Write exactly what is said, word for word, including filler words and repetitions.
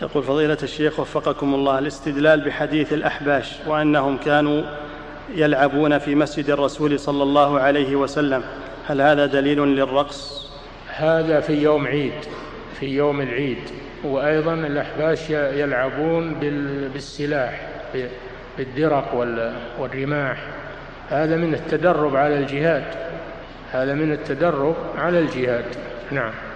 يقول فضيلة الشيخ وفقكم الله، الاستدلال بحديث الأحباش وأنهم كانوا يلعبون في مسجد الرسول صلى الله عليه وسلم، هل هذا دليل للرقص؟ هذا في يوم عيد، في يوم العيد. وأيضا الأحباش يلعبون بالسلاح، بالدرق والرماح، هذا من التدرب على الجهاد، هذا من التدرب على الجهاد. نعم.